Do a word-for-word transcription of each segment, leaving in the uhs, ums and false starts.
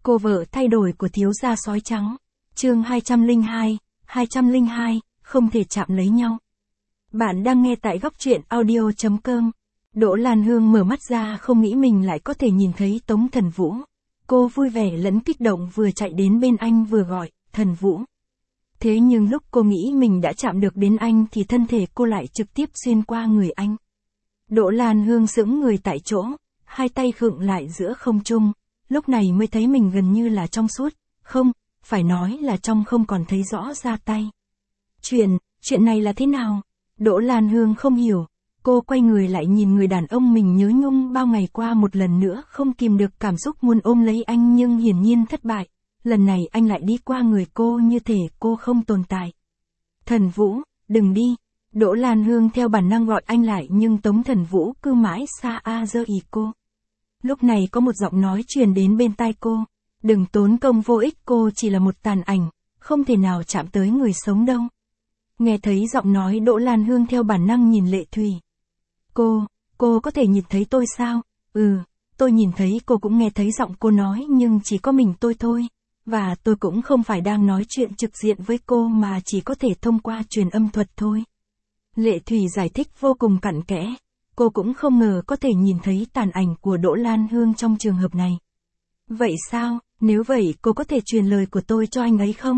Cô vợ thay đổi của thiếu gia sói trắng. Chương hai trăm lẻ hai, hai trăm lẻ hai, không thể chạm lấy nhau. Bạn đang nghe tại góc truyện audio chấm com. Đỗ Lan Hương mở mắt ra không nghĩ mình lại có thể nhìn thấy Tống Thần Vũ. Cô vui vẻ lẫn kích động vừa chạy đến bên anh vừa gọi, Thần Vũ. Thế nhưng lúc cô nghĩ mình đã chạm được đến anh thì thân thể cô lại trực tiếp xuyên qua người anh. Đỗ Lan Hương sững người tại chỗ, hai tay khựng lại giữa không trung, lúc này mới thấy mình gần như là trong suốt, không, phải nói là trong không còn thấy rõ ra tay. Chuyện, chuyện này là thế nào? Đỗ Lan Hương không hiểu, cô quay người lại nhìn người đàn ông mình nhớ nhung bao ngày qua một lần nữa không kìm được cảm xúc muốn ôm lấy anh nhưng hiển nhiên thất bại, lần này anh lại đi qua người cô như thể cô không tồn tại. Thần Vũ, đừng đi. Đỗ Lan Hương theo bản năng gọi anh lại nhưng Tống Thần Vũ cứ mãi xa a dơ ý cô. Lúc này có một giọng nói truyền đến bên tai cô, đừng tốn công vô ích, cô chỉ là một tàn ảnh, không thể nào chạm tới người sống đâu. Nghe thấy giọng nói Đỗ Lan Hương theo bản năng nhìn Lệ Thủy. Cô, cô có thể nhìn thấy tôi sao? Ừ, tôi nhìn thấy, cô cũng nghe thấy giọng cô nói nhưng chỉ có mình tôi thôi. Và tôi cũng không phải đang nói chuyện trực diện với cô mà chỉ có thể thông qua truyền âm thuật thôi. Lệ Thủy giải thích vô cùng cặn kẽ. Cô cũng không ngờ có thể nhìn thấy tàn ảnh của Đỗ Lan Hương trong trường hợp này. Vậy sao, nếu vậy cô có thể truyền lời của tôi cho anh ấy không?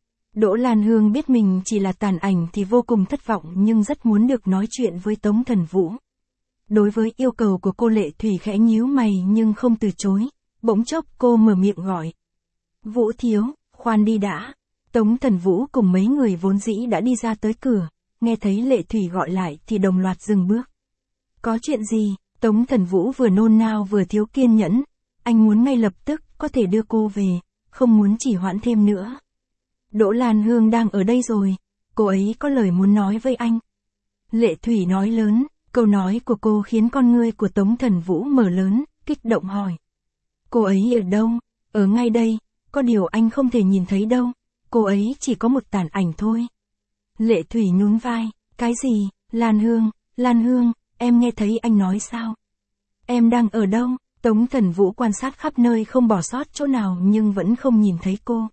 Đỗ Lan Hương biết mình chỉ là tàn ảnh thì vô cùng thất vọng nhưng rất muốn được nói chuyện với Tống Thần Vũ. Đối với yêu cầu của cô, Lệ Thủy khẽ nhíu mày nhưng không từ chối, bỗng chốc cô mở miệng gọi. Vũ thiếu, khoan đi đã. Tống Thần Vũ cùng mấy người vốn dĩ đã đi ra tới cửa, nghe thấy Lệ Thủy gọi lại thì đồng loạt dừng bước. Có chuyện gì? Tống Thần Vũ vừa nôn nao vừa thiếu kiên nhẫn, anh muốn ngay lập tức có thể đưa cô về, không muốn chỉ hoãn thêm nữa. Đỗ Lan Hương đang ở đây rồi, cô ấy có lời muốn nói với anh. Lệ Thủy nói lớn, câu nói của cô khiến con ngươi của Tống Thần Vũ mở lớn, kích động hỏi. Cô ấy ở đâu? Ở ngay đây, có điều anh không thể nhìn thấy đâu, cô ấy chỉ có một tàn ảnh thôi. Lệ Thủy nhún vai, cái gì? Lan Hương, Lan Hương, em nghe thấy anh nói sao? Em đang ở đâu? Tống Thần Vũ quan sát khắp nơi không bỏ sót chỗ nào nhưng vẫn không nhìn thấy cô.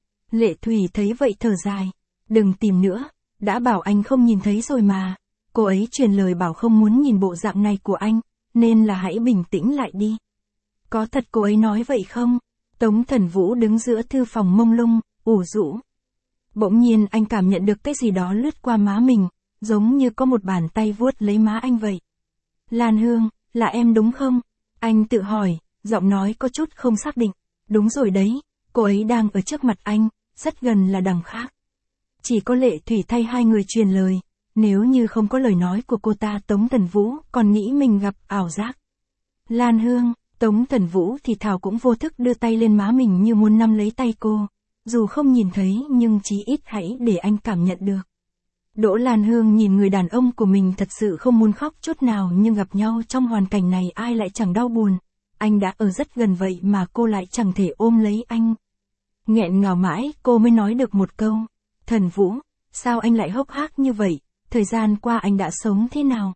Lệ Thủy thấy vậy thở dài, đừng tìm nữa, đã bảo anh không nhìn thấy rồi mà. Cô ấy truyền lời bảo không muốn nhìn bộ dạng này của anh, nên là hãy bình tĩnh lại đi. Có thật cô ấy nói vậy không? Tống Thần Vũ đứng giữa thư phòng mông lung, ủ rũ. Bỗng nhiên anh cảm nhận được cái gì đó lướt qua má mình, giống như có một bàn tay vuốt lấy má anh vậy. Lan Hương, là em đúng không? Anh tự hỏi, giọng nói có chút không xác định. Đúng rồi đấy, cô ấy đang ở trước mặt anh, rất gần là đằng khác. Chỉ có Lệ Thủy thay hai người truyền lời, nếu như không có lời nói của cô ta, Tống Thần Vũ còn nghĩ mình gặp ảo giác. Lan Hương, Tống Thần Vũ thì thào cũng vô thức đưa tay lên má mình như muốn nắm lấy tay cô. Dù không nhìn thấy nhưng chí ít hãy để anh cảm nhận được. Đỗ Lan Hương nhìn người đàn ông của mình thật sự không muốn khóc chút nào nhưng gặp nhau trong hoàn cảnh này ai lại chẳng đau buồn. Anh đã ở rất gần vậy mà cô lại chẳng thể ôm lấy anh. Nghẹn ngào mãi cô mới nói được một câu. Thần Vũ, sao anh lại hốc hác như vậy? Thời gian qua anh đã sống thế nào?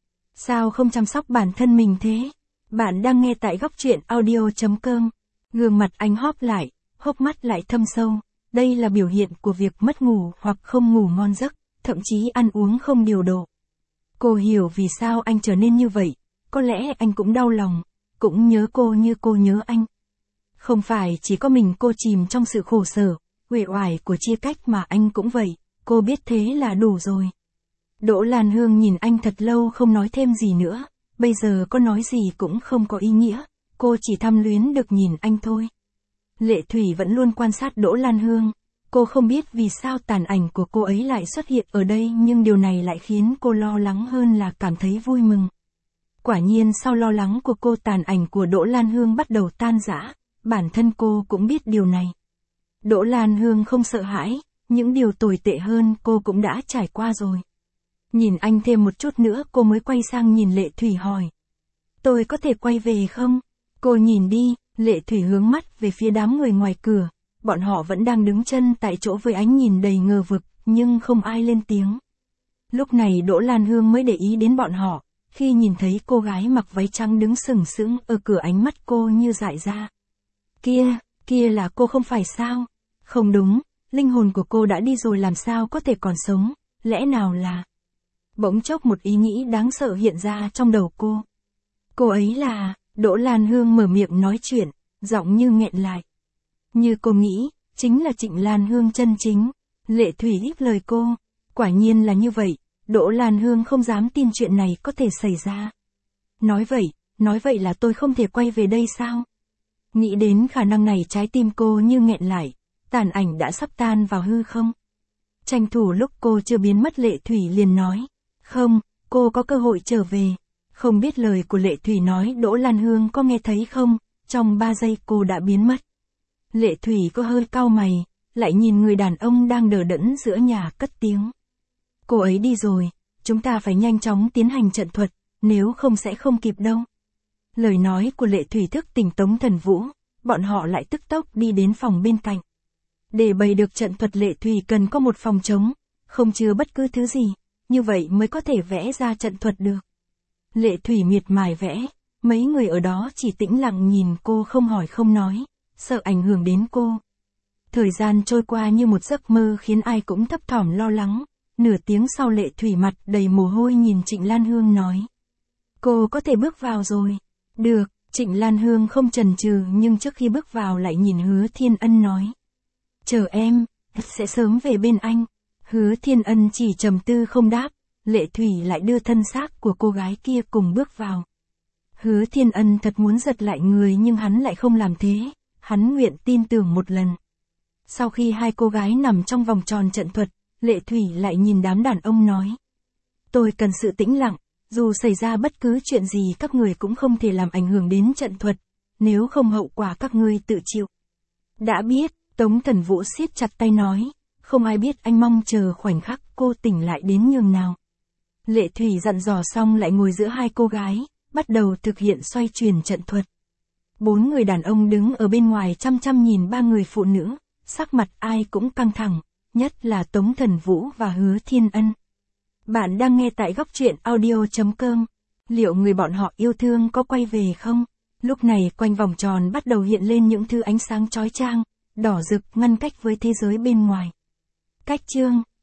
Sao không chăm sóc bản thân mình thế? Bạn đang nghe tại góc truyện audio chấm com. Gương mặt anh hóp lại, hốc mắt lại thâm sâu. Đây là biểu hiện của việc mất ngủ hoặc không ngủ ngon giấc, thậm chí ăn uống không điều độ. Cô hiểu vì sao anh trở nên như vậy, có lẽ anh cũng đau lòng, cũng nhớ cô như cô nhớ anh. Không phải chỉ có mình cô chìm trong sự khổ sở, uể oải của chia cách mà anh cũng vậy, cô biết thế là đủ rồi. Đỗ Lan Hương nhìn anh thật lâu không nói thêm gì nữa, bây giờ có nói gì cũng không có ý nghĩa, cô chỉ tham luyến được nhìn anh thôi. Lệ Thủy vẫn luôn quan sát Đỗ Lan Hương, cô không biết vì sao tàn ảnh của cô ấy lại xuất hiện ở đây nhưng điều này lại khiến cô lo lắng hơn là cảm thấy vui mừng. Quả nhiên sau lo lắng của cô, tàn ảnh của Đỗ Lan Hương bắt đầu tan rã, bản thân cô cũng biết điều này. Đỗ Lan Hương không sợ hãi, những điều tồi tệ hơn cô cũng đã trải qua rồi. Nhìn anh thêm một chút nữa cô mới quay sang nhìn Lệ Thủy hỏi. Tôi có thể quay về không? Cô nhìn đi, Lệ Thủy hướng mắt về phía đám người ngoài cửa, bọn họ vẫn đang đứng chân tại chỗ với ánh nhìn đầy ngờ vực, nhưng không ai lên tiếng. Lúc này Đỗ Lan Hương mới để ý đến bọn họ, khi nhìn thấy cô gái mặc váy trắng đứng sừng sững ở cửa ánh mắt cô như dại ra. Kia, Kia là cô không phải sao? Không đúng, linh hồn của cô đã đi rồi làm sao có thể còn sống, lẽ nào là... Bỗng chốc một ý nghĩ đáng sợ hiện ra trong đầu cô. Cô ấy là... Đỗ Lan Hương mở miệng nói chuyện, giọng như nghẹn lại. Như cô nghĩ, chính là Trịnh Lan Hương chân chính. Lệ Thủy ít lời cô. Quả nhiên là như vậy, Đỗ Lan Hương không dám tin chuyện này có thể xảy ra. Nói vậy, nói vậy là tôi không thể quay về đây sao? Nghĩ đến khả năng này trái tim cô như nghẹn lại, tàn ảnh đã sắp tan vào hư không. Tranh thủ lúc cô chưa biến mất Lệ Thủy liền nói. Không, cô có cơ hội trở về. Không biết lời của Lệ Thủy nói Đỗ Lan Hương có nghe thấy không, trong ba giây cô đã biến mất. Lệ Thủy có hơi cau mày, lại nhìn người đàn ông đang đờ đẫn giữa nhà cất tiếng. Cô ấy đi rồi, chúng ta phải nhanh chóng tiến hành trận thuật, nếu không sẽ không kịp đâu. Lời nói của Lệ Thủy thức tỉnh Tống Thần Vũ, bọn họ lại tức tốc đi đến phòng bên cạnh. Để bày được trận thuật Lệ Thủy cần có một phòng trống, không chứa bất cứ thứ gì, như vậy mới có thể vẽ ra trận thuật được. Lệ Thủy miệt mài vẽ, mấy người ở đó chỉ tĩnh lặng nhìn cô không hỏi không nói, sợ ảnh hưởng đến cô. Thời gian trôi qua như một giấc mơ khiến ai cũng thấp thỏm lo lắng, nửa tiếng sau Lệ Thủy mặt đầy mồ hôi nhìn Trịnh Lan Hương nói. Cô có thể bước vào rồi. Được, Trịnh Lan Hương không chần chừ nhưng trước khi bước vào lại nhìn Hứa Thiên Ân nói. Chờ em, sẽ sớm về bên anh. Hứa Thiên Ân chỉ trầm tư không đáp, Lệ Thủy lại đưa thân xác của cô gái kia cùng bước vào. Hứa Thiên Ân thật muốn giật lại người nhưng hắn lại không làm thế, hắn nguyện tin tưởng một lần. Sau khi hai cô gái nằm trong vòng tròn trận thuật, Lệ Thủy lại nhìn đám đàn ông nói. Tôi cần sự tĩnh lặng, dù xảy ra bất cứ chuyện gì các người cũng không thể làm ảnh hưởng đến trận thuật, nếu không hậu quả các ngươi tự chịu. Đã biết, Tống Thần Vũ siết chặt tay nói, không ai biết anh mong chờ khoảnh khắc cô tỉnh lại đến nhường nào. Lệ Thủy dặn dò xong lại ngồi giữa hai cô gái, bắt đầu thực hiện xoay chuyển trận thuật. Bốn người đàn ông đứng ở bên ngoài chăm chăm nhìn ba người phụ nữ, sắc mặt ai cũng căng thẳng, nhất là Tống Thần Vũ và Hứa Thiên Ân. Bạn đang nghe tại góc truyện audio chấm com. Liệu người bọn họ yêu thương có quay về không? Lúc này quanh vòng tròn bắt đầu hiện lên những thứ ánh sáng chói chang, đỏ rực ngăn cách với thế giới bên ngoài. Cách chương